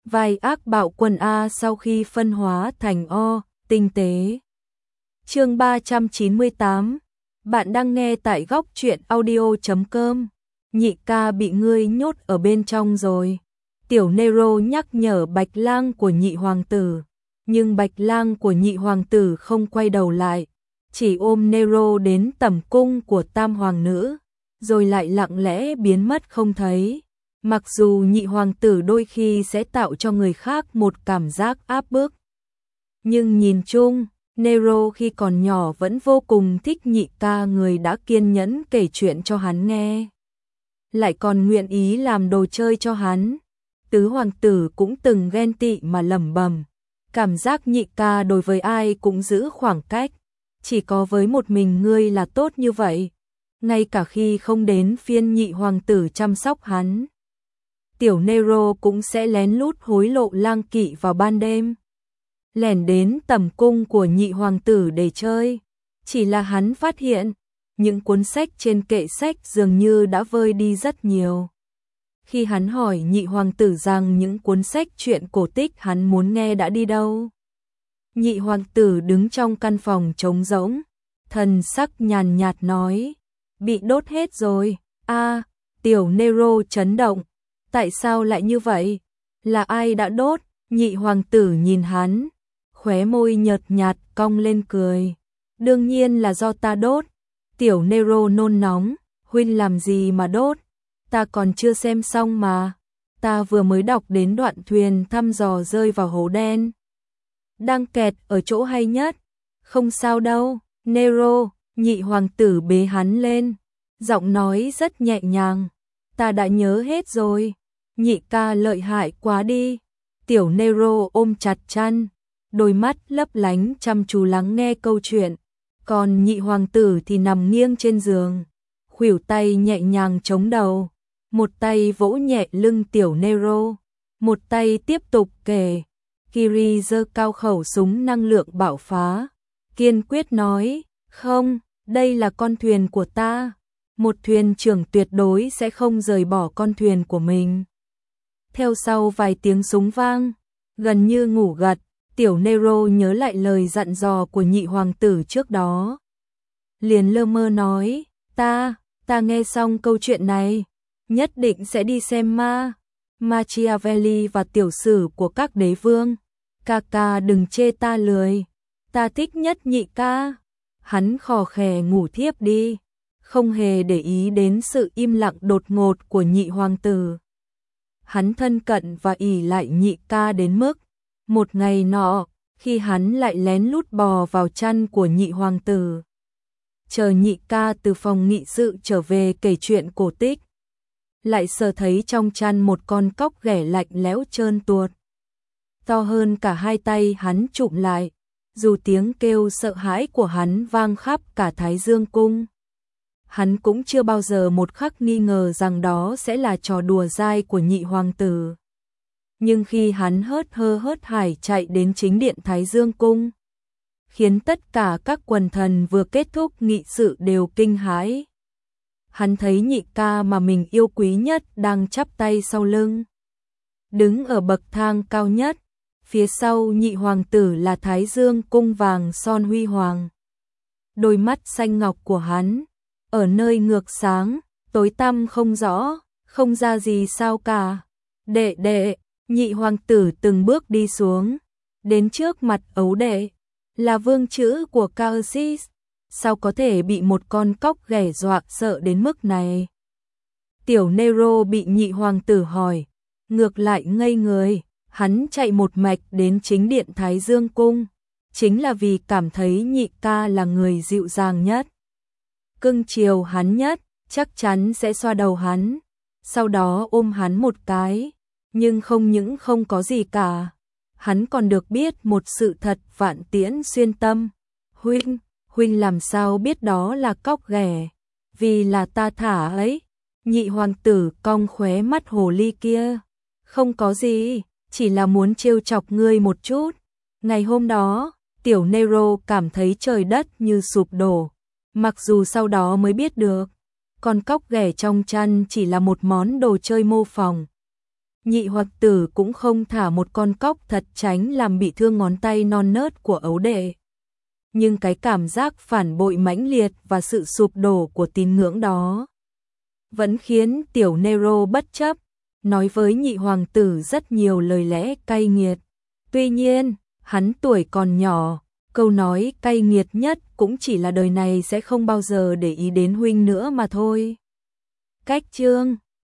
vai ác bạo quân A sau khi phân hóa thành O, tinh tế. Chương 398. Bạn đang nghe tại góc truyện audio.com. Nhị ca bị ngươi nhốt ở bên trong rồi. Tiểu Nero nhắc nhở Bạch Lang của nhị hoàng tử, nhưng Bạch Lang của nhị hoàng tử không quay đầu lại, chỉ ôm Nero đến tẩm cung của tam hoàng nữ, rồi lại lặng lẽ biến mất không thấy. Mặc dù nhị hoàng tử đôi khi sẽ tạo cho người khác một cảm giác áp bức, nhưng nhìn chung, Nero khi còn nhỏ vẫn vô cùng thích nhị ca người đã kiên nhẫn kể chuyện cho hắn nghe, lại còn nguyện ý làm đồ chơi cho hắn. Tứ hoàng tử cũng từng ghen tị mà lẩm bẩm, cảm giác nhị ca đối với ai cũng giữ khoảng cách, chỉ có với một mình ngươi là tốt như vậy, ngay cả khi không đến phiên nhị hoàng tử chăm sóc hắn. Tiểu Nero cũng sẽ lén lút hối lộ Lang Kỵ vào ban đêm, lẻn đến tẩm cung của nhị hoàng tử để chơi. Chỉ là hắn phát hiện, những cuốn sách trên kệ sách dường như đã vơi đi rất nhiều. Khi hắn hỏi nhị hoàng tử rằng những cuốn sách truyện cổ tích hắn muốn nghe đã đi đâu, nhị hoàng tử đứng trong căn phòng trống rỗng, thần sắc nhàn nhạt nói, bị đốt hết rồi. A, Tiểu Nero chấn động, tại sao lại như vậy? Là ai đã đốt? Nhị hoàng tử nhìn hắn, khóe môi nhợt nhạt cong lên cười. Đương nhiên là do ta đốt. Tiểu Nero nôn nóng, huynh làm gì mà đốt? Ta còn chưa xem xong mà. Ta vừa mới đọc đến đoạn thuyền thăm dò rơi vào hố đen, đang kẹt ở chỗ hay nhất. Không sao đâu, Nero. Nhị hoàng tử bế hắn lên, giọng nói rất nhẹ nhàng. Ta đã nhớ hết rồi. Nhị ca lợi hại quá đi. Tiểu Nero ôm chặt chăn, đôi mắt lấp lánh chăm chú lắng nghe câu chuyện. Còn nhị hoàng tử thì nằm nghiêng trên giường, khuỷu tay nhẹ nhàng chống đầu, một tay vỗ nhẹ lưng Tiểu Nero, một tay tiếp tục kể. Kiri giơ cao khẩu súng năng lượng bạo phá, kiên quyết nói, không, đây là con thuyền của ta. Một thuyền trưởng tuyệt đối sẽ không rời bỏ con thuyền của mình. Theo sau vài tiếng súng vang, gần như ngủ gật, Tiểu Nero nhớ lại lời dặn dò của nhị hoàng tử trước đó. Liền lơ mơ nói, ta nghe xong câu chuyện này, nhất định sẽ đi xem Machiavelli và tiểu sử của các đế vương. Ca ca đừng chê ta lười, ta thích nhất nhị ca. Hắn khò khè ngủ thiếp đi, không hề để ý đến sự im lặng đột ngột của nhị hoàng tử. Hắn thân cận và ỷ lại nhị ca đến mức, một ngày nọ, khi hắn lại lén lút bò vào chăn của nhị hoàng tử, chờ nhị ca từ phòng nghị sự trở về kể chuyện cổ tích, lại sờ thấy trong chăn một con cóc ghẻ lạnh lẽo trơn tuột, to hơn cả hai tay hắn chụm lại. Dù tiếng kêu sợ hãi của hắn vang khắp cả Thái Dương cung, hắn cũng chưa bao giờ một khắc nghi ngờ rằng đó sẽ là trò đùa dai của nhị hoàng tử. Nhưng khi hắn hớt hải chạy đến chính điện Thái Dương cung, khiến tất cả các quần thần vừa kết thúc nghị sự đều kinh hãi. Hắn thấy nhị ca mà mình yêu quý nhất đang chắp tay sau lưng, đứng ở bậc thang cao nhất. Phía sau nhị hoàng tử là Thái Dương cung vàng son huy hoàng. Đôi mắt xanh ngọc của hắn, ở nơi ngược sáng, tối tăm không rõ, không ra gì sao cả. Đệ, nhị hoàng tử từng bước đi xuống, đến trước mặt ấu đệ, là vương chữ của Caersis, sao có thể bị một con cóc ghẻ dọa sợ đến mức này? Tiểu Nero bị nhị hoàng tử hỏi, ngược lại ngây người. Hắn chạy một mạch đến chính điện Thái Dương cung, chính là vì cảm thấy nhị ca là người dịu dàng nhất, cưng chiều hắn nhất, chắc chắn sẽ xoa đầu hắn, sau đó ôm hắn một cái. Nhưng không những không có gì cả, hắn còn được biết một sự thật vạn tiễn xuyên tâm. Huynh làm sao biết đó là cóc ghẻ? Vì là ta thả ấy. Nhị hoàng tử cong khóe mắt hồ ly kia. Không có gì, chỉ là muốn trêu chọc ngươi một chút. Ngày hôm đó, Tiểu Nero cảm thấy trời đất như sụp đổ, mặc dù sau đó mới biết được, con cóc ghẻ trong chăn chỉ là một món đồ chơi mô phỏng. Nhị hoặc tử cũng không thả một con cóc thật tránh làm bị thương ngón tay non nớt của ấu đệ. Nhưng cái cảm giác phản bội mãnh liệt và sự sụp đổ của tín ngưỡng đó vẫn khiến tiểu Nero bất chấp, nói với nhị hoàng tử rất nhiều lời lẽ cay nghiệt. Tuy nhiên, hắn tuổi còn nhỏ, câu nói cay nghiệt nhất cũng chỉ là đời này sẽ không bao giờ để ý đến huynh nữa mà thôi. Cách chương